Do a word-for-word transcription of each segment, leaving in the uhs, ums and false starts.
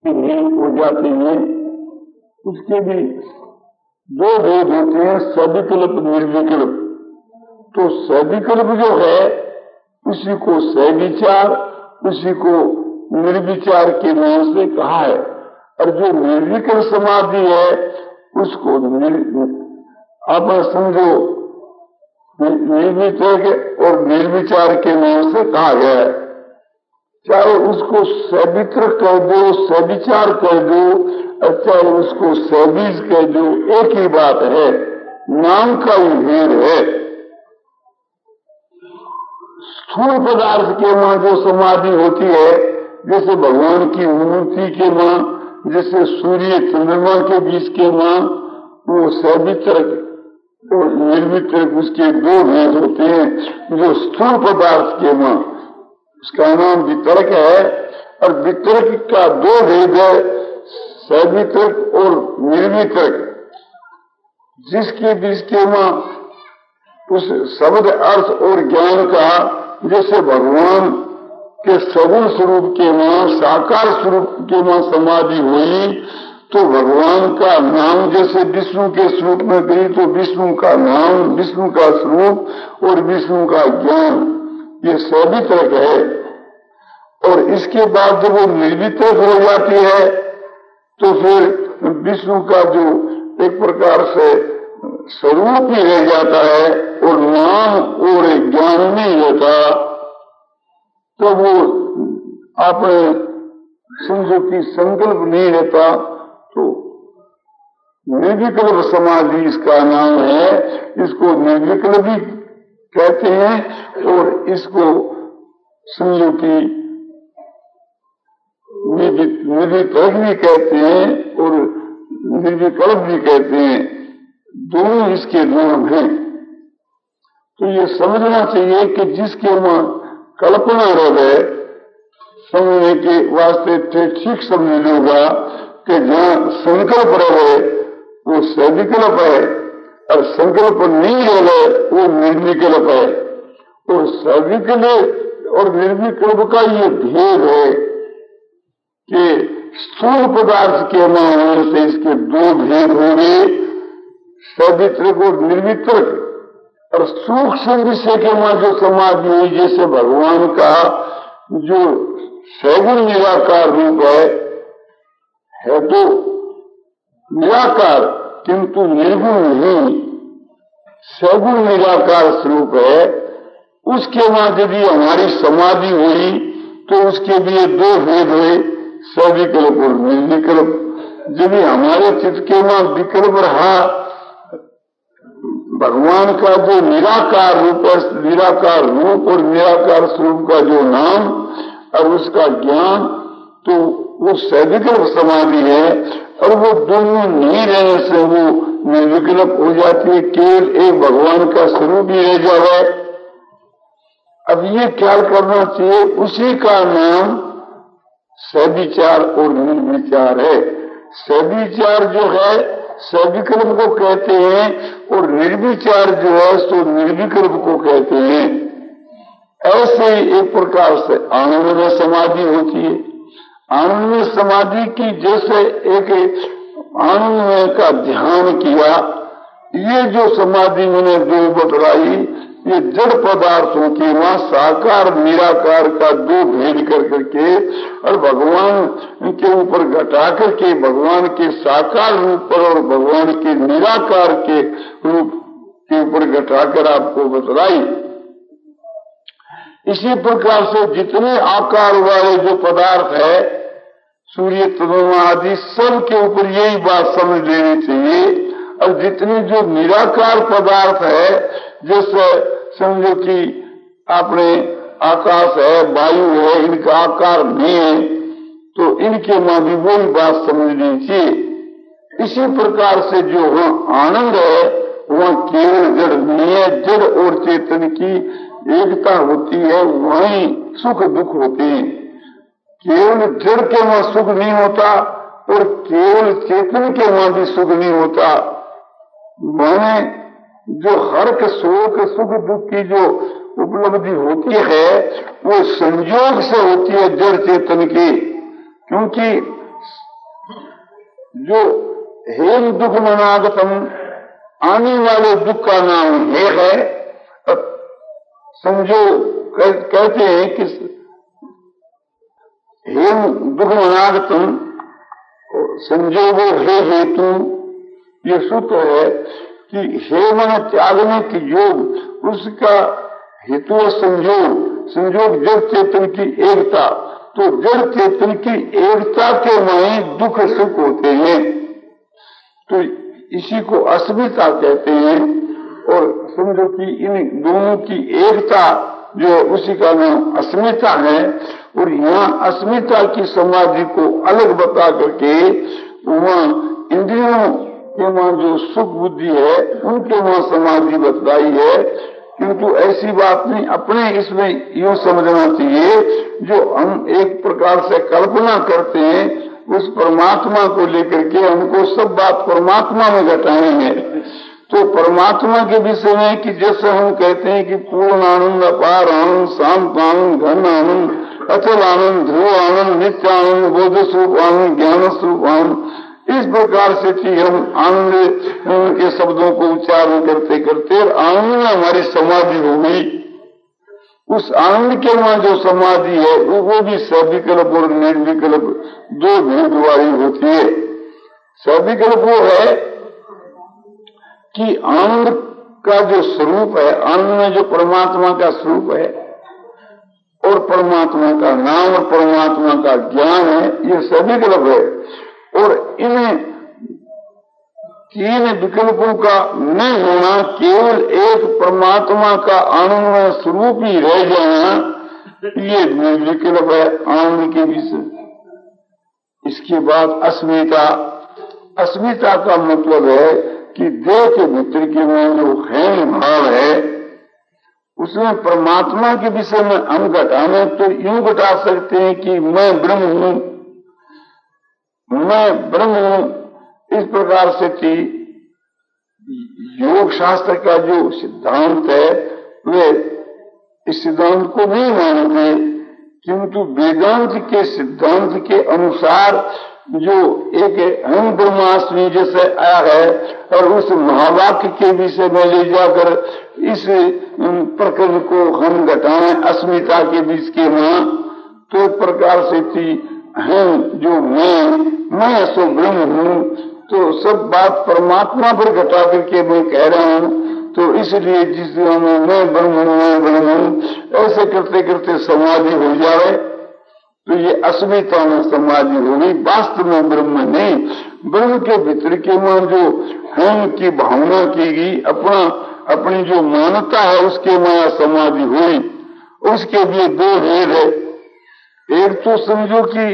हो जाते हैं, उसके भी दो भेद होते हैं, सविकल्प निर्विकल्प। तो सविकल्प जो है उसी को सविचार, उसी को निर्विचार के नाम से कहा है। और जो निर्विकल्प समाधि है उसको आप समझो निर्विचार और निर्विचार के नाम से कहा गया है। चाहे उसको सवित्र कह दो, सविचार कह दो, चाहे उसको सबीज कह दो, एक ही बात है, नाम का ही भेद है। स्थूल पदार्थ के मां जो समाधि होती है, जैसे भगवान की मूर्ति के मां, जैसे सूर्य चंद्रमा के बीच के मां, वो सवित्र और निर्वित्र, उसके दो भेद होते हैं। जो स्थूल पदार्थ के मां, उसका नाम वितरक है, और वितरक का दो भेद है, सवितरक और निर्वितरक। जिसके बीच के मां उस शब्द अर्थ और ज्ञान का, जैसे भगवान के सगुण स्वरूप के मां, साकार स्वरूप के मां समाधि हुई, तो भगवान का नाम जैसे विष्णु के स्वरूप में गई, तो विष्णु का नाम, विष्णु का स्वरूप और विष्णु का ज्ञान, ये सवितरक है। और इसके बाद जब वो निर्वितरक हो जाती है, तो फिर विष्णु का जो एक प्रकार से स्वरूप ही रह जाता है और नाम और ज्ञान नहीं रहता, तो वो आपने समझो कि संकल्प नहीं रहता। तो निर्विकल्प समाधि इसका नाम है। इसको निर्विकल्प भी कहते हैं और इसको समझो कि निर्विकल्प भी कहते हैं और निर्विकल्प भी कहते हैं, दोनों इसके नाम हैं। तो ये समझना चाहिए कि जिसके मां कल्पना रहे, समझने के वास्ते ठीक समझ लोगा कि जहां संकल्प रहे वो सविकल्प है, और संकल्प नहीं रहे वो निर्विकल्प है। और सविकल्प और निर्विकल्प का ये भेद है कि स्थूल पदार्थ के मां होने से इसके दो भेद होंगे, सवितरक और निर्वितरक। और सूक्ष्म विषय के मां जो समाधि हुई, जैसे भगवान का जो सगुण निराकार रूप है, है तो निराकार किंतु निर्गुण नहीं, सगुण निराकार स्वरूप है। उसके मां यदि हमारी समाधि हुई तो उसके लिए दो भेद हुए, सविकल्प और निर्विकल्प। यदि हमारे चित्त के मां विकल्प रहा, भगवान का जो निराकार रूप है, निराकार रूप और निराकार स्वरूप का जो नाम और उसका ज्ञान, तो वो सविकल्प समाधि है। और वो दोनों नहीं रहने से वो निर्विकल्प हो जाती है, केवल एक भगवान का स्वरूप ही रह जाए। अब ये ख्याल करना चाहिए, उसी का नाम सविचार और निर्विचार है। सविचार जो है सविकल्प को कहते हैं और निर्विचार जो है सो निर्विकल्प को कहते हैं। ऐसे ही एक प्रकार से आनंद में समाधि होती है। आनंद में समाधि की, जैसे एक आनंद में का ध्यान किया, ये जो समाधि मैंने दो बतलाई, ये जड़ पदार्थों के मां साकार निराकार का दो भेद कर करके और भगवान के ऊपर घटा करके भगवान के साकार रूप पर और भगवान के निराकार के रूप के ऊपर घटाकर आपको बतलाई। इसी प्रकार से जितने आकार वाले जो पदार्थ है, सूर्य चंद्रमा आदि, सब के ऊपर यही बात समझ लेनी चाहिए। और जितने जो निराकार पदार्थ है, जैसे समझो कि आपने आकाश है, वायु है, इनका आकार नहीं है, तो इनके मां भी वही बात समझनी चाहिए। इसी प्रकार से जो वहां आनंद है, वहां केवल जड़ नहीं है, जड़ और चेतन की एकता होती है, वहीं सुख दुख होते हैं। केवल जड़ के वहां सुख नहीं होता और केवल चेतन के वहां भी सुख नहीं होता। माने जो हर्ष शोक सुख दुख की जो उपलब्धि होती है वो संयोग से होती है जड़ चेतन की, क्योंकि जो हेम दुख मनागतम, आने वाले दुख का नाम हे है। समझो कहते हैं कि हेम दुख मनागतम, समझो वो हे हेतु, ये सूत्र है कि हे मन त्यागने की योग, उसका हेतु संयोग, संयोग जड़ चेतन की एकता, तो जड़ चेतन की एकता के माने दुख सुख होते हैं, तो इसी को अस्मिता कहते हैं। और समझो कि इन दोनों की एकता जो है उसी का नाम अस्मिता है। और यहाँ अस्मिता की समाधि को अलग बता करके वहाँ इंद्रियों के वहाँ जो सुख बुद्धि है उनके वहाँ समाधि बतलाई है। किंतु ऐसी बात नहीं, अपने इसमें यूं समझना चाहिए, जो हम एक प्रकार से कल्पना करते हैं उस परमात्मा को लेकर के हमको सब बात परमात्मा में घटानी है। तो परमात्मा के विषय में कि जैसे हम कहते हैं कि पूर्ण आनंद, अपार आनंद, शांत आनंद, घन आनंद, अचल आनंद, ध्रुव आनंद, नित्य आनंद, बोध स्वरूप आनंद, ज्ञान स्वरूप आनंद, इस प्रकार से कि हम आनंद के शब्दों को उच्चारण करते करते आनंद में हमारी समाधि हो गई। उस आनंद के वहां जो समाधि है वो भी सविकल्प और निर्विकल्प दो भेद वाली होती है। सविकल्प वो है कि आनंद का जो स्वरूप है, आनंद में जो परमात्मा का स्वरूप है और परमात्मा का नाम और परमात्मा का ज्ञान है, ये सविकल्प है। और इन तीन विकल्पों का न होना, केवल एक परमात्मा का आनंदमय स्वरूप ही रह जाना, ये निर्विकल्प है आनंद के विषय। इसके बाद अस्मिता, अस्मिता का मतलब है कि देह के भीतर के में जो है भाव है उसमें परमात्मा के विषय में हम घटाने तो यूं घटा सकते हैं कि मैं ब्रह्म हूं, मैं ब्रह्म हूं। इस प्रकार से कि योग शास्त्र का जो सिद्धांत है वे इस सिद्धांत को नहीं मानते, किंतु वेदांत के सिद्धांत के अनुसार जो एक अहम ब्रह्मास्मि जैसे आया है और उस महावाक्य के विषय में ले जाकर इस प्रकरण को हम घटाएं अस्मिता के बीच के वहां, तो एक प्रकार से थी हम जो मैं मैं सो ब्रह्म हूं, तो सब बात परमात्मा पर घटा करके मैं कह रहा हूं। तो इसलिए जिस में मैं ब्रह्म हूं, मैं ब्रह्म हूं, ऐसे करते करते समाधि हो जाए तो ये अस्मिता में समाधि हो गई, वास्तव में ब्रह्म नहीं। ब्रह्म के भीतर के में जो हम की भावना की गई, अपना अपनी जो मान्यता है उसके में समाधि हुई। उसके लिए दो भेद है, एक तो समझो कि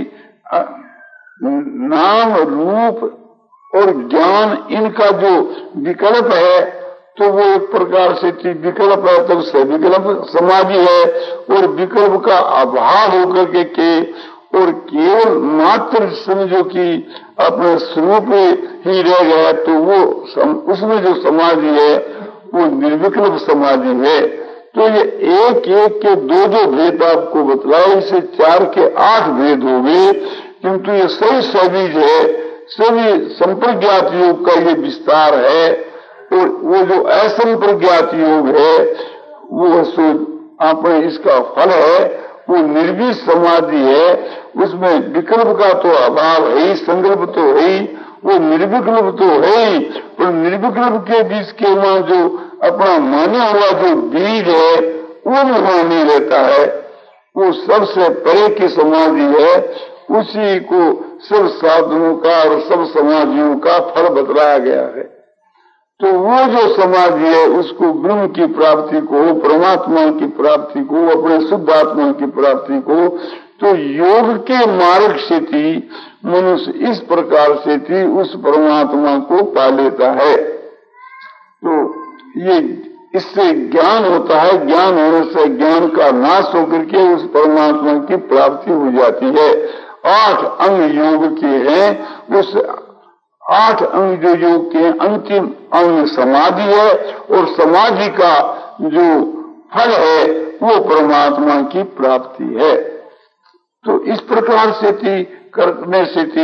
नाम रूप और ज्ञान इनका जो विकल्प है तो वो एक प्रकार से विकल्प है, तब से विकल्प समाधि है। और विकल्प का अभाव होकर के, के और केवल मात्र समझो कि अपने स्वरूप ही रह गया तो वो सम, उसमें जो समाधि है वो निर्विकल्प समाधि है। तो ये एक एक के दो दो भेद आपको बतलाए, इसे चार के आठ भेद हो गए, किंतु ये सही सभी है, सभी संप्रज्ञात योग का ये विस्तार है। और वो जो असंप्रज्ञात योग है वो सो आपने इसका फल है, वो निर्विकल्प समाधि है। उसमें विकल्प का तो अभाव है ही, संकल्प तो है ही, वो निर्विकल्प तो है ही, पर निर्विकल्प के बीच के वहां जो अपना माने हुआ जो बीज है वो वहां नहीं रहता है, वो सबसे परे की समाधि है। उसी को सब साधनों का और सब समाधियों का फल बतलाया गया है। तो वो जो समाधि है उसको ब्रह्म की प्राप्ति को, परमात्मा की प्राप्ति को, अपने शुद्ध आत्मा की प्राप्ति को, तो योग के मार्ग से थी मनुष्य इस प्रकार से थी उस परमात्मा को पा लेता है। तो ये इससे ज्ञान होता है, ज्ञान होने से ज्ञान का नाश होकर के उस परमात्मा की प्राप्ति हो जाती है। आठ अंग योग के हैं, उस आठ अंग जो योग के अंतिम अंग समाधि है, और समाधि का जो फल है वो परमात्मा की प्राप्ति है। तो इस प्रकार से थी करने से थी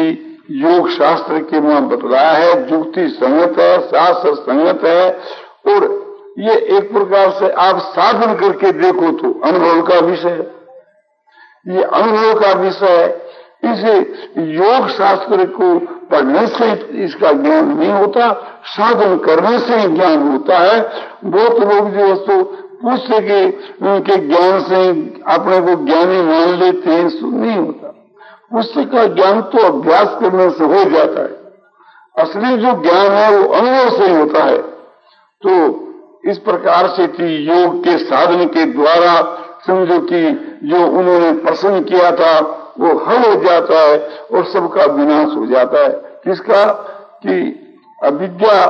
योग शास्त्र के में बतलाया है, युक्ति संगत है, शास्त्र संगत है। और ये एक प्रकार से आप साधन करके देखो तो अनुभव का विषय है, ये अनुभव का विषय है। इसे योग शास्त्र को पढ़ने से इसका ज्ञान नहीं होता, साधन करने से ही ज्ञान होता है। बहुत लोग जो है पूछते कि उनके ज्ञान से अपने को ज्ञानी मान लेते हैं, नहीं होता। पुस्तक का ज्ञान तो अभ्यास करने से हो जाता है, असली जो ज्ञान है वो अनुभव से ही होता है। तो इस प्रकार से कि योग के साधन के द्वारा समझो कि जो उन्होंने प्रश्न किया था वो हल हो जाता है और सबका विनाश हो जाता है। किसका? कि अविद्या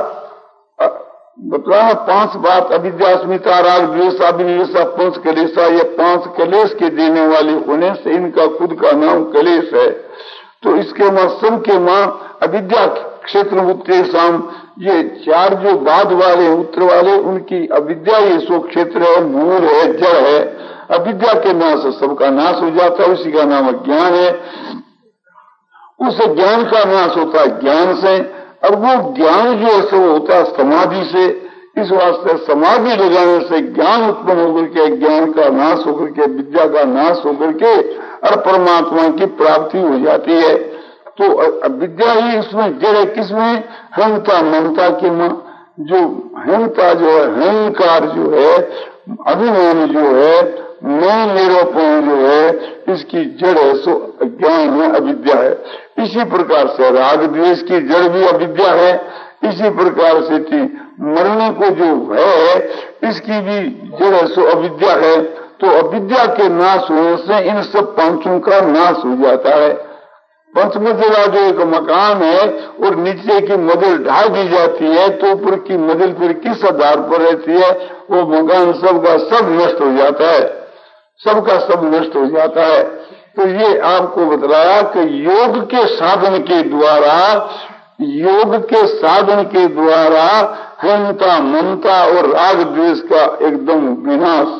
बतलाना पांच बात, अविद्या, अस्मिता, राग, द्वेष, अभिनिवेशा, पंच कलेशा, ये पांच कलेश के देने वाले होने से इनका खुद का नाम कलेश है। तो इसके मां सबके मां अविद्या क्षेत्र उत्तर शाम, ये चार जो बाद वाले उत्तर वाले उनकी अविद्या ये सो क्षेत्र है, मूल है, जड़ है। अविद्या के नाश से सबका नाश हो जाता है, उसी का नाम ज्ञान है। उस ज्ञान का नाश होता है ज्ञान से, और वो ज्ञान जो है सो होता है समाधि से। इस वास्ते समाधि लगाने से ज्ञान उत्पन्न होकर के, ज्ञान का नाश होकर के, विद्या का नाश होकर के और परमात्मा की प्राप्ति हो जाती है। तो विद्या ही इसमें जड़ है। किसमें? हंता ममता के मां, जो हंता जो है, अहंकार जो है, अभिमान जो है, मैं मेरापन जो है, इसकी जड़ है सो अज्ञान है, अविद्या है। इसी प्रकार से राग द्वेष की जड़ भी अविद्या है। इसी प्रकार से थी मरने को जो है इसकी भी जड़ है सो अविद्या है। तो अविद्या के नाश होने से इन सब पांचों का नाश हो जाता है। पंचमंजिला जो एक मकान है और नीचे की मदिल ढा दी जाती है तो ऊपर की मदिल फिर किस आधार पर रहती है? वो मकान सबका सब नष्ट हो जाता है, सबका सब नष्ट हो जाता है। तो ये आपको बतलाया कि योग के साधन के द्वारा, योग के साधन के द्वारा हंता ममता और राग द्वेष का एकदम विनाश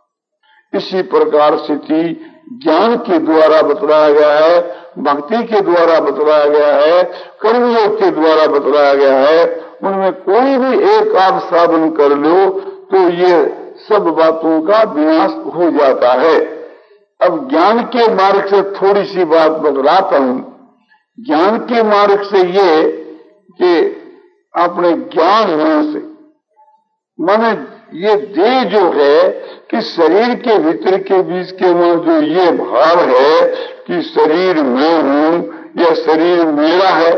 इसी प्रकार से थी ज्ञान के द्वारा बतलाया गया है, भक्ति के द्वारा बतलाया गया है, कर्मयोग के द्वारा बतलाया गया है। उनमें कोई भी एक आप साधन कर लो तो ये सब बातों का विनाश हो जाता है। अब ज्ञान के मार्ग से थोड़ी सी बात बतलाता हूं। ज्ञान के मार्ग से ये कि अपने ज्ञान होने से माने ये देह जो है कि शरीर के भीतर के बीच के में जो ये भाव है कि शरीर मैं हूं या शरीर मेरा है,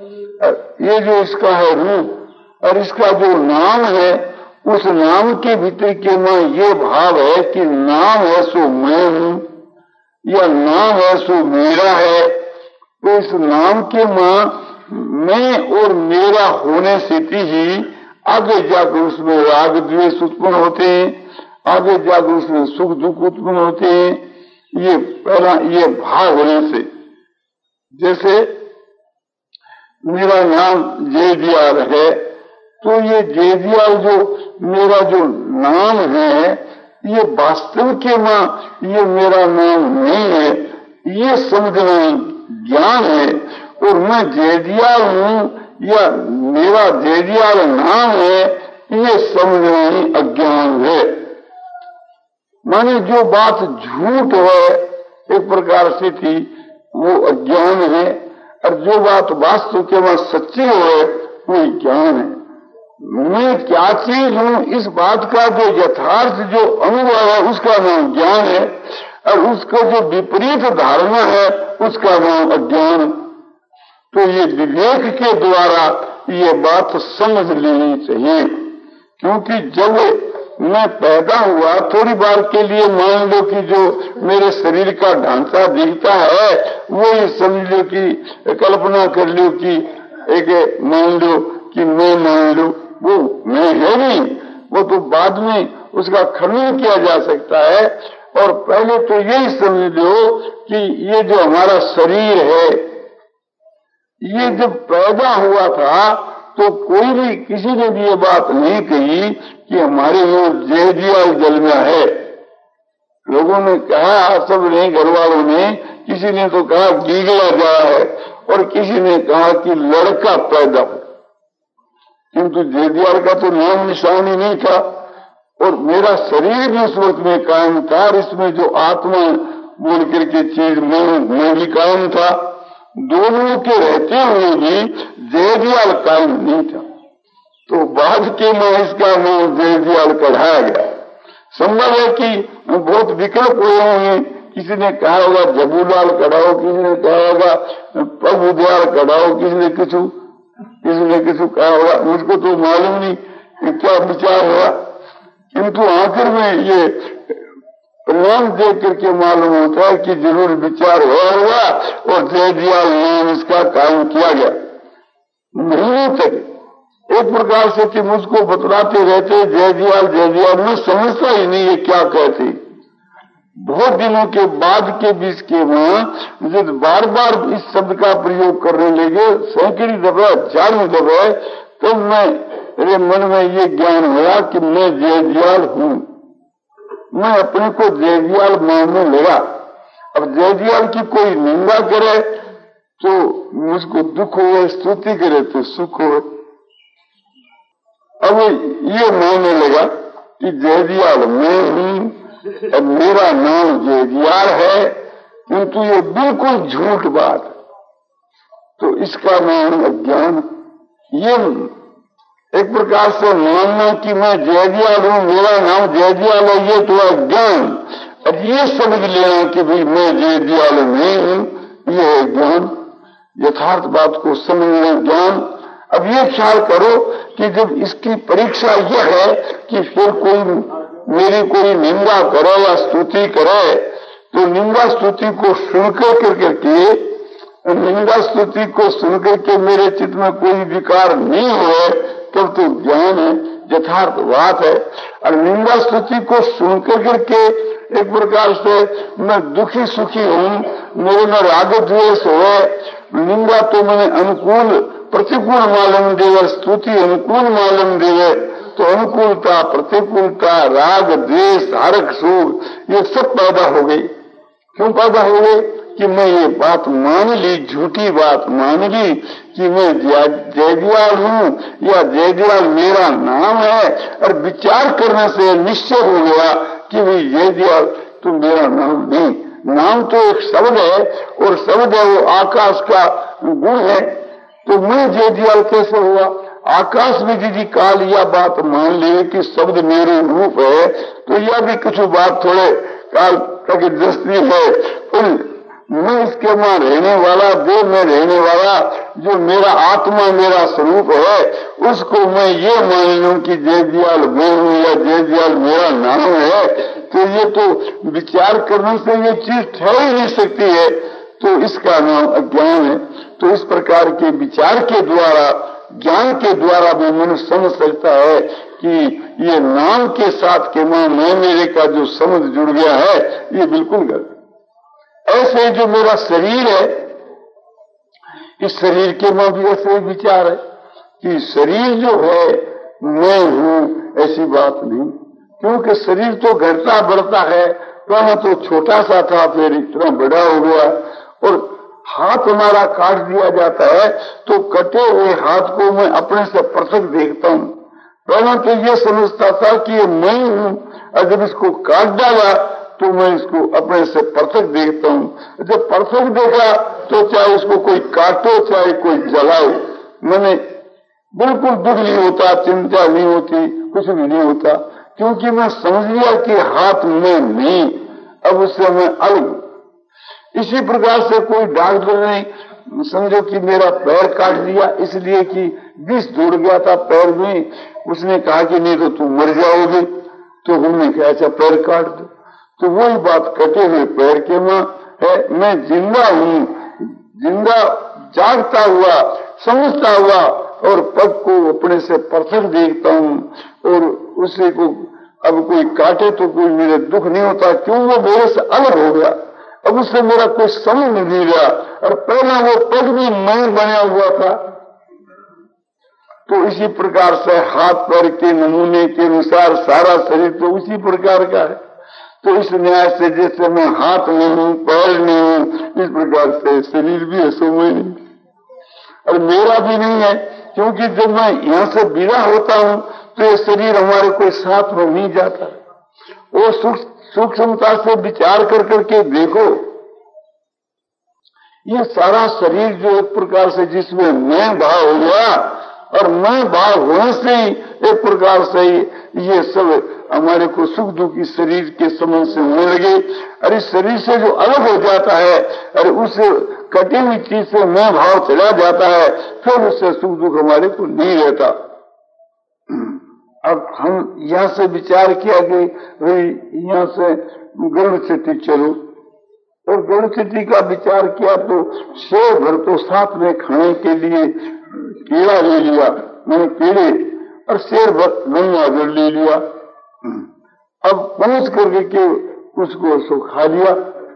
ये जो इसका है रूप और इसका जो नाम है, उस नाम के भीतर के में ये भाव है कि नाम है सो मैं हूं या नाम है सो मेरा है। तो इस नाम के मां मैं और मेरा होने से ही आगे जाकर उसमें राग द्वेष उत्पन्न होते हैं, आगे जाकर उसमें सुख दुख उत्पन्न होते हैं। ये पहला ये भाव होने से, जैसे मेरा नाम जयदयाल है तो ये जयदयाल जो मेरा जो नाम है ये वास्तव के मां ये मेरा नाम नहीं है, ये समझना ज्ञान है। और मैं जयदयाल हूं या मेरा जयदयाल नाम है ये समझना ही अज्ञान है। माने जो बात झूठ है एक प्रकार से थी वो अज्ञान है, और जो बात वास्तव के वहां सच्ची है वो ज्ञान है। मैं क्या चीज हूं इस बात का जो यथार्थ जो अनुभव है उसका नाम ज्ञान है, और उसको जो विपरीत धारणा है उसका नाम अज्ञान। तो ये विवेक के द्वारा ये बात समझ लेनी चाहिए, क्योंकि जब मैं पैदा हुआ थोड़ी बार के लिए मान लो कि जो मेरे शरीर का ढांचा दिखता है वो ही समझ लो कि कल्पना कर लो कि एक मान लो कि मैं मान लो वो मैं है नहीं, वो तो बाद में उसका खंडन किया जा सकता है। और पहले तो यही समझ लो कि ये जो हमारा शरीर है ये जब पैदा हुआ था तो कोई भी किसी ने भी ये बात नहीं कही कि हमारे यहाँ जयदयाल जलना है। लोगों ने कहा, सब ने, घर वालों ने, किसी ने तो कहा गीगला जा है, और किसी ने कहा कि लड़का पैदा हो, किंतु जयदयाल का तो नाम निशान ही नहीं था और मेरा शरीर भी उस वक्त में कायम था और इसमें जो आत्मा बोल करके चीज में मैं भी कायम था। दोनों के रहते हुए भी जयदयाल कायम नहीं था, तो बाद के में इसका नाम जयदयाल कढ़ाया गया। संभव है कि बहुत विकल्प हुए होंगे, किसी ने कहा होगा जबूलाल कढ़ाओ, किसी ने कहा होगा प्रभुदयाल कढ़ाओ, किसी ने कुछ किसी ने किसी कहा होगा, मुझको तो मालूम नहीं कि क्या विचार हुआ, किंतु आखिर में ये परिणाम देख करके मालूम होता है कि जरूर विचार हुआ हुआ और जयदयाल नाम इसका कायम किया गया। नहीं तक एक प्रकार से कि मुझको बतलाते रहते जयदयाल जयदयाल, मैं समझता ही नहीं ये क्या कहते। बहुत दिनों के बाद के बीच के वहां जब बार बार इस शब्द का प्रयोग करने लगे, सैकड़ी दफा चारों दफा, तब मैं मेरे मन में ये ज्ञान हुआ कि मैं जयदयाल हूं। मैं अपने को जयदयाल मानने लगा। अब जयदयाल की कोई निंदा करे तो मुझको दुख हो, स्तुति करे तो सुख हो। अब ये मानने लगा कि जयदयाल मैं हूं, अब मेरा नाम जयदयाल है, किंतु ये बिल्कुल झूठ बात। तो इसका नाम अज्ञान। ये एक प्रकार से मानना कि मैं जयदयाल हूं, मेरा नाम जयदयाल है, ये तो अज्ञान। अब ये समझ लेना कि भाई मैं जयदयाल नहीं हूं, ये है ज्ञान। यथार्थ बात को समझना ज्ञान। अब ये ख्याल करो कि जब इसकी परीक्षा यह है कि फिर कोई मेरी कोई निंदा करे या स्तुति करे, तो निंदा स्तुति को सुनकर कर करके निंदा स्तुति को सुनकर के मेरे चित्त में कोई विकार नहीं हुए, तब तो ज्ञान है, यथार्थ बात है। और निंदा स्तुति को सुनकर करके एक प्रकार से मैं दुखी सुखी हूं, मेरे में राग द्वेष हुए, निंदा तो मैंने अनुकूल प्रतिकूल मालूम देवे, स्तुति अनुकूल मालूम देवे, तो अनुकूलता प्रतिकूलता राग द्वेष हर्ष शोक ये सब पैदा हो गई। क्यों पैदा हो गई? कि मैं ये बात मान ली, झूठी बात मान ली कि मैं जयदयाल हूं या जयदयाल मेरा नाम है, और विचार करने से निश्चय हो गया कि भाई जयदयाल तो मेरा नाम नहीं। नाम तो एक शब्द है और शब्द है वो आकाश का गुण है, तो मैं जयदयाल कैसे हुआ? आकाश में यदि काल यह बात मान ले कि शब्द मेरे रूप है, तो यह भी कुछ बात थोड़े काल का दृष्टि है। तो मैं इसके में रहने वाला, देह में रहने वाला, जो मेरा आत्मा मेरा स्वरूप है, उसको मैं ये मान लूं कि जयदयाल मैं हूं या जयदयाल मेरा नाम है, तो ये तो विचार करने से ये चीज ठहर ही नहीं सकती है। तो इसका नाम अज्ञान है। तो इस प्रकार के विचार के द्वारा, ज्ञान के द्वारा भी मनुष्य समझ सकता है कि ये नाम के साथ के मां मैं मेरे का जो समझ जुड़ गया है, ये बिल्कुल गलत। ऐसे जो मेरा शरीर है, इस शरीर के में भी ऐसे विचार है कि शरीर जो है मैं हूं, ऐसी बात नहीं। क्योंकि शरीर तो घटता बढ़ता है, पहले तो छोटा सा था, फिर इतना बड़ा हो गया। और हाथ हमारा काट दिया जाता है तो कटे हुए हाथ को मैं अपने से पृथक देखता हूं। पहले तो ये समझता था कि ये मैं हूं, और जब इसको काट डाला तो मैं इसको अपने से पृथक देखता हूं। जब पृथक देखा तो चाहे उसको कोई काटो चाहे कोई जलाओ, मैंने बिल्कुल दुख नहीं होता, चिंता नहीं होती, कुछ भी नहीं होता, क्योंकि मैं समझ लिया कि हाथ में नहीं, अब उससे मैं अलग। इसी प्रकार से कोई डॉक्टर ने समझो कि मेरा पैर काट दिया इसलिए कि विष दौड़ गया था पैर में, उसने कहा कि नहीं तो तुम मर जाओगे, तो हमने कहा अच्छा पैर काट दो। तो वही बात कटे हुए पैर के मां है, मैं जिंदा हूं, जिंदा जागता हुआ समझता हुआ, और पग को अपने से पृथक देखता हूं, और उसी को अब कोई काटे तो कोई मेरे दुख नहीं होता, क्यों? वो मेरे से अलग हो गया, अब उससे मेरा कोई समझ नहीं रहा। और पहला वो पग भी मैं बना हुआ था। तो इसी प्रकार से हाथ पैर के नमूने के अनुसार सारा शरीर तो उसी प्रकार का है। तो इस न्याय से जैसे मैं हाथ नहीं हूं, पैर नहीं हूं, इस प्रकार से शरीर भी है सो मैं नहीं। और मेरा भी नहीं है, क्योंकि जब मैं यहाँ से विदा होता हूँ तो ये शरीर हमारे कोई साथ में नहीं जाता। वो सूक्ष्मता से विचार कर करके देखो, ये सारा शरीर जो एक प्रकार से जिसमें मैं भाव हो गया और मैं भाव होने से ही एक प्रकार से ये सब हमारे को सुख दुख की शरीर के संबंध से होने लगे। और इस शरीर से जो अलग हो जाता है और उस कटी हुई चीज से मैं भाव चला जाता है, फिर उससे सुख दुख हमारे को नहीं रहता। अब हम यहाँ से विचार किया कि भाई यहाँ से गरुड़ चट्टी चलो, और गरुड़ चट्टी का विचार किया तो शेर भर तो साथ में खाने के लिए केला ले लिया, मैंने केले और शेर भर नहीं आदर ले लिया। अब पहुंच करके के उसको सो खा लिया।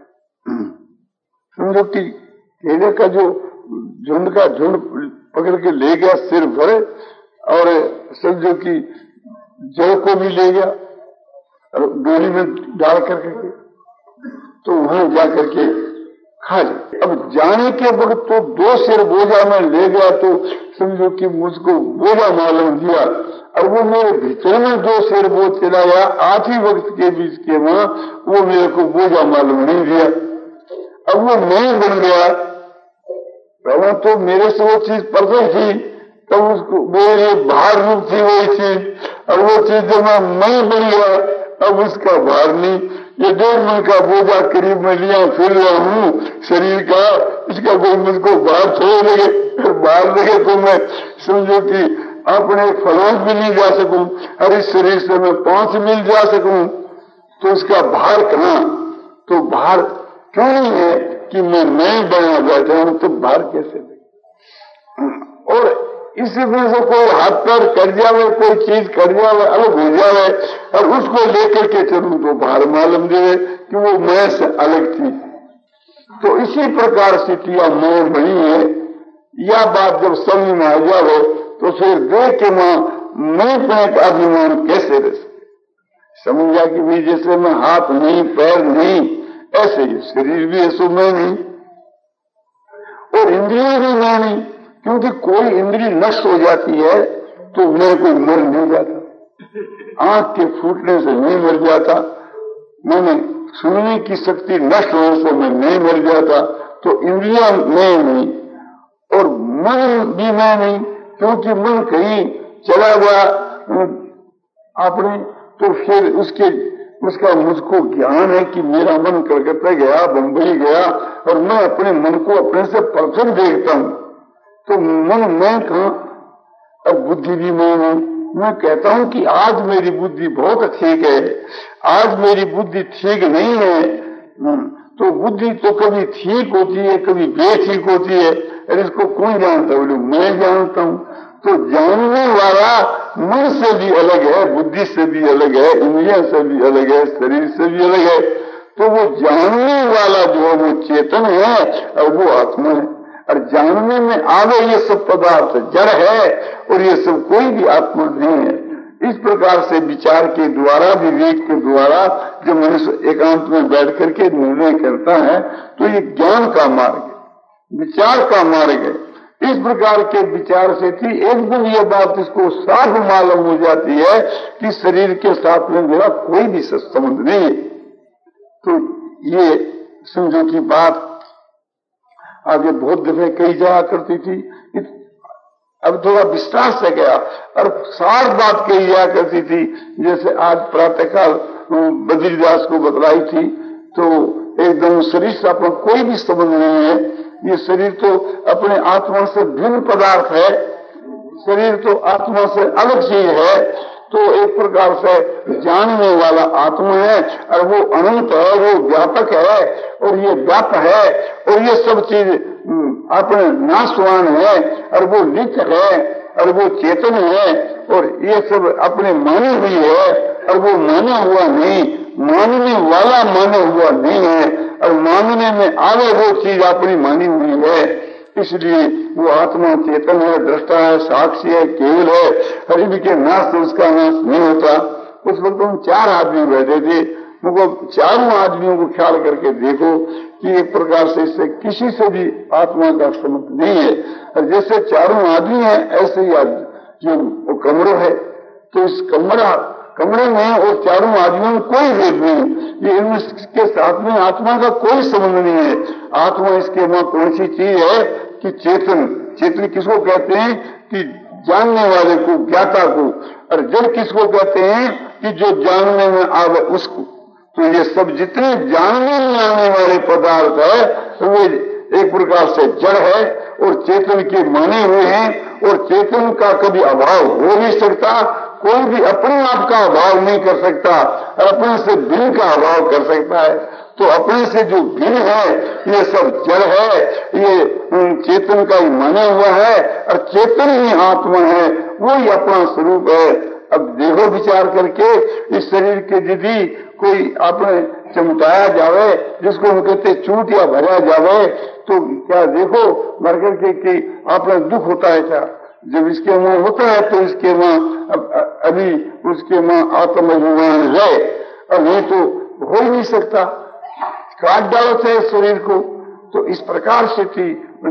समझो कि केले का जो झुंड का झुंड पकड़ के ले गया सिर भरे, और समझो कि जड़ को भी ले गया और डोली में डाल करके के, तो वहां जाकर के खा जाए। अब जाने के वक्त तो दो सिर बोझा में ले गया, तो समझो कि मुझको बोझा मालूम दिया, और वो मेरे भीतर में दो सिर बोझ चला गया। आठ ही वक्त के बीच के वहां वो मेरे को बोझा मालूम नहीं दिया। अब वो मैं बन गया, पहले तो मेरे से वो चीज परसों थी, तब तो उसको मेरे भार रूप थी वही चीज, और वो चीज जब मैं मैं बन गया, अब उसका भार नहीं। ये डेढ़ मन का बोझा करीब में लिया फिर रहा हूँ शरीर का, इसका कोई मुझको बाहर छोड़ लगे, फिर बाहर लगे तो मैं समझो कि अपने फलों भी नहीं जा सकूं, और इस शरीर से मैं पांच मील जा सकूं, तो इसका भार कहाँ? तो भार क्यों नहीं है कि मैं मैं बना बैठा हूं, तो भार कैसे दे? और इसी वजह से कोई हाथ पैर कर जावे, कोई चीज कर जावे, अलग हो जावे, और उसको लेकर के चलूं तो भार मालूम देवे कि वो मैं से अलग थी। तो इसी प्रकार स्थितियां मैं बनी है। यह बात जब समझ में आ जावे तो फिर देख के मां मैं पैर का अभिमान कैसे रह सके? समझ जा कि भी जैसे मैं हाथ नहीं पैर नहीं, ऐसे ही शरीर भी ऐसो मैं नहीं, और इंद्रियां भी मैं नहीं, क्योंकि कोई इंद्रिय नष्ट हो जाती है तो मैं कोई मर नहीं जाता, आंख के फूटने से नहीं मर जाता, मैंने सुनने की शक्ति नष्ट होने से मैं नहीं मर जाता, तो इंद्रियां मैं नहीं और मन भी मैं नहीं, क्योंकि मन कहीं चला गया आपने, तो फिर उसके उसका मुझको ज्ञान है कि मेरा मन कलकत्ता गया, बंबई गया, और मैं अपने मन को अपने से परफेक्ट देखता हूं, तो मन मैं कहां? और बुद्धि भी मैं हूं। मैं कहता हूं कि आज मेरी बुद्धि बहुत ठीक है, आज मेरी बुद्धि ठीक नहीं है, तो बुद्धि तो कभी ठीक होती है, कभी बेठीक होती है, और इसको कौन जानता? बोले मैं जानता हूं। तो जानने वाला मन से भी अलग है, बुद्धि से भी अलग है, इंद्रियों से भी अलग है, शरीर से भी अलग है। तो वो जानने वाला जो है वो चेतन है और वो आत्मा है, और जानने में आगे ये सब पदार्थ जड़ है और ये सब कोई भी आत्मा नहीं है। इस प्रकार से विचार के द्वारा, विवेक के द्वारा जब मनुष्य एकांत में बैठ करके निर्णय करता है तो ये ज्ञान का मार्ग है, विचार का मार्ग है। इस प्रकार के विचार से थी एकदम ये बात इसको साफ मालूम हो जाती है कि शरीर के साथ में मेरा कोई भी संबंध नहीं है। तो ये समझो की बात आगे बहुत दफे कही जाया करती थी, अब थोड़ा विस्तार से गया और सार बात कही जाया करती थी। जैसे आज प्रातःकाल बद्रीदास को बतलाई थी, तो एकदम शरीर से अपना कोई भी संबंध नहीं है, ये शरीर तो अपने आत्मा से भिन्न पदार्थ है, शरीर तो आत्मा से अलग चीज है। तो एक प्रकार से जानने वाला आत्मा है और वो अनंत है, वो व्यापक है और ये व्याप है, और ये सब चीज अपने नाशवान है और वो नित्य है और वो चेतन है, और ये सब अपने माने हुई है और वो माना हुआ नहीं, मानने वाला माना हुआ नहीं है, और मानने में आगे वो चीज अपनी मानी हुई है। इसलिए वो आत्मा चेतन है, दृष्टा है, साक्षी है, केवल है, और इनके नाश से उसका नाश नहीं होता। उस वक्त हम चार आदमी बैठे थे, उनको चारों आदमियों को ख्याल करके देखो कि एक प्रकार से इससे किसी से भी आत्मा का संबंध नहीं है। और जैसे चारों आदमी है ऐसे ही जो वो कमरा है, तो इस कमरा कमरे में और चारों आदमियों में कोई भेद नहीं, ये इनके साथ में आत्मा का कोई संबंध नहीं है। आत्मा इसके वहां कौन सी चीज है कि चेतन। चेतन किसको कहते हैं कि जानने वाले को, ज्ञाता को। और जड़ किसको कहते हैं कि जो जानने में आवे उसको। तो ये सब जितने जानने में आने वाले पदार्थ है वे एक प्रकार से जड़ है और चेतन के माने हुए हैं। और चेतन का कभी अभाव हो नहीं सकता, कोई भी अपने आप का अभाव नहीं कर सकता, अपने से भिन्न का अभाव कर सकता है। तो अपने से जो भिन्न है ये सब जड़ है, ये चेतन का ही माना हुआ है और चेतन ही आत्मा है, वो ही अपना स्वरूप है। अब देखो विचार करके इस शरीर के यदि कोई अपने चमटाया जावे, जिसको हम कहते चूट या भरा जावे, तो क्या देखो मर करके कि अपना दुख होता है क्या? जब इसके मुंह होता है तो इसके माँ अभी उसके माँ आत्माभिमान है और नहीं तो हो ही नहीं सकता, काट डालते है शरीर को। तो इस प्रकार से थी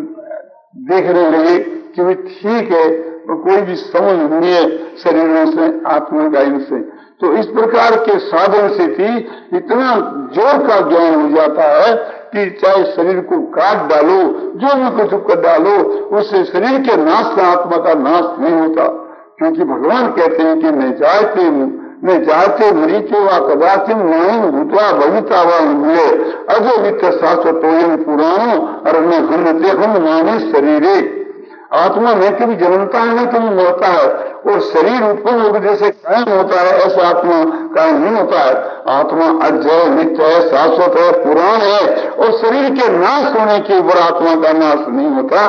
देखने लगे कि वे ठीक है, कोई भी संबंध नहीं है शरीरों से, आत्मा का इनसे। तो इस प्रकार के साधन से थी इतना जोर का ज्ञान हो जाता है कि चाहे शरीर को काट डालो, जो भी कुछ कर डालो, उससे शरीर के नाश से आत्मा का नाश नहीं होता। क्योंकि भगवान कहते हैं कि न जाते न जाते मरीचे व कदाचिन नाइन भूतवा भविता व मूल्य अजो नित्य शाश्वत पुराणों और न हनते हम माने शरीरे। आत्मा न कभी जन्मता है न कभी मरता है, और शरीर उत्पन्न होकर जैसे कायम होता है ऐसे आत्मा कायम नहीं होता है। आत्मा अजय नित्य है, शाश्वत है, पुराण है, और शरीर के नाश होने के ऊपर आत्मा का नाश नहीं होता।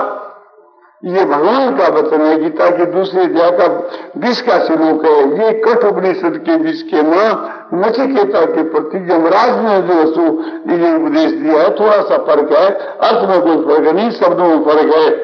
ये भगवान का वचन है। गीता के दूसरे अध्याय का बीस का श्लोक है। ये कठ उपनिषद के बीच के मां नचिकेता के प्रति यमराज ने जो वस्तु ये उपदेश दिया है, थोड़ा सा फर्क है, अर्थ में कोई फर्क नहीं, शब्दों में फर्क है।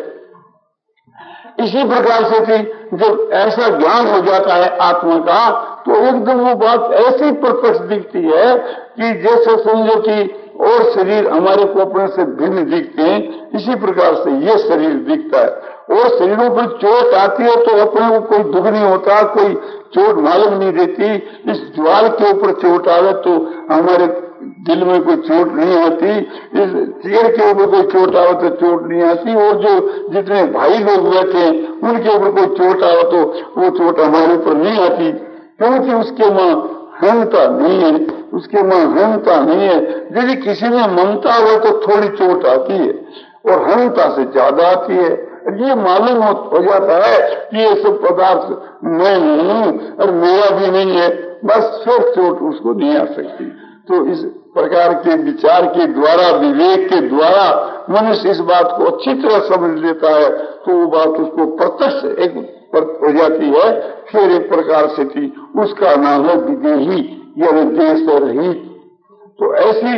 इसी प्रकार से थी जब ऐसा ज्ञान हो जाता है आत्मा का, तो एकदम वो बात ऐसी प्रत्यक्ष दिखती है कि जैसे समझो कि और शरीर हमारे को अपने से भिन्न दिखते हैं, इसी प्रकार से ये शरीर दिखता है। और शरीरों पर चोट आती है तो अपने को कोई दुख नहीं होता, कोई चोट मालूम नहीं देती। इस ज्वार के ऊपर चोट आवे तो हमारे दिल में कोई चोट नहीं आती, इस चेयर के ऊपर कोई चोट आवे तो चोट नहीं आती। और जो जितने भाई लोग बैठे हैं उनके ऊपर कोई चोट आवे तो वो चोट हमारे ऊपर नहीं आती, क्योंकि उसके मां हंता नहीं है, उसके मां हंता नहीं है। यदि किसी में ममता हो तो थोड़ी चोट आती है और हंता से ज्यादा आती है। ये मालूम हो जाता है कि ये सब पदार्थ मैं हूं और मेरा भी नहीं है, बस फिर चोट उसको नहीं आ सकती। तो इस प्रकार के विचार के द्वारा, विवेक के द्वारा मनुष्य इस बात को अच्छी तरह समझ लेता है, तो वो बात उसको प्रत्यक्ष एक हो जाती है। फिर एक प्रकार से थी उसका नाम है विदेही या देश रहित। तो ऐसी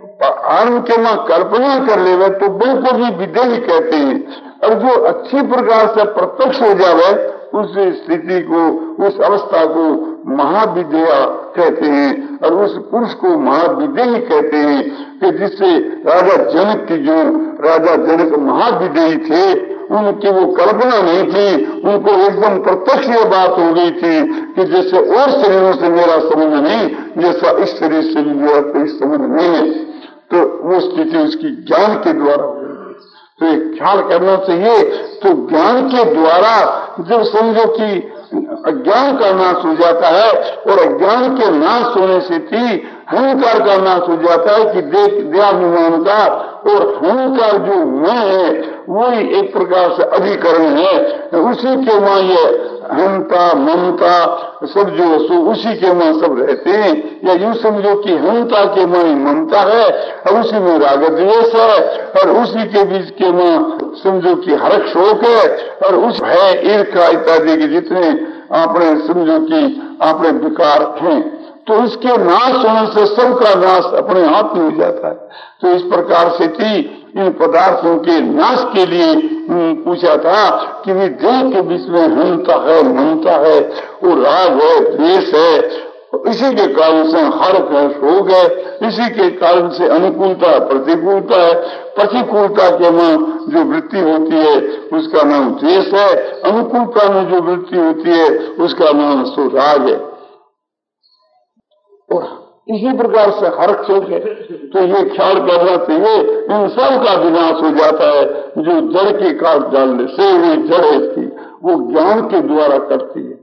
आनंद के मां कल्पना कर ले तो बिल्कुल भी विदेही कहते हैं। और जो अच्छी प्रकार से प्रत्यक्ष हो जावे उस स्थिति को, उस अवस्था को महाविद्या कहते हैं। और उस पुरुष को महाविदेही कहते हैं कि जिससे राजा जनक की, जो राजा जनक महाविदेही थे, उनकी वो कल्पना नहीं थी, उनको एकदम प्रत्यक्ष ये बात हो गई थी कि जैसे और शरीरों से मेरा संबंध नहीं, जैसा इस शरीर से भी मेरा कोई संबंध नहीं है। तो वो स्थिति उसकी ज्ञान के द्वारा हो गई। तो एक ख्याल करना चाहिए। तो ज्ञान के द्वारा जब समझो कि अज्ञान का नाश हो जाता है, और अज्ञान के नाश होने से थी अहंकार का नाश हो जाता है कि देख देहाभिमान का, और अहंकार जो मैं है वही एक प्रकार से अधिकरण है, उसी के मां ये अहंता ममता सब जो वस्तु उसी के मां सब रहते हैं। या यूं समझो कि अहंता के मां ममता है और उसी में राग द्वेष है, और उसी के बीच के मां समझो कि हर्ष शोक है, और उस है ईर्ष्या इत्यादि के जितने आपने समझो कि आपने विकार हैं, तो इसके नाश होने से सबका नाश अपने आप ही हो जाता है। तो इस प्रकार से थी इन पदार्थों के नाश के लिए पूछा था कि वे देह के बीच में हंता है, ममता है, और राग है, द्वेष है, और इसी के कारण से हर्ष है, शोक है, इसी के कारण से अनुकूलता प्रतिकूलता है। प्रतिकूलता के में जो वृत्ति होती है उसका नाम द्वेष है, अनुकूलता में जो वृत्ति होती है उसका नाम सुराग है। और इसी प्रकार से हर्ष शोक है। तो ये ख्याल करना चाहिए इन सब का विनाश हो जाता है जो जड़ के काट डालने से, वो जड़ है इसकी, वो ज्ञान के द्वारा करती है।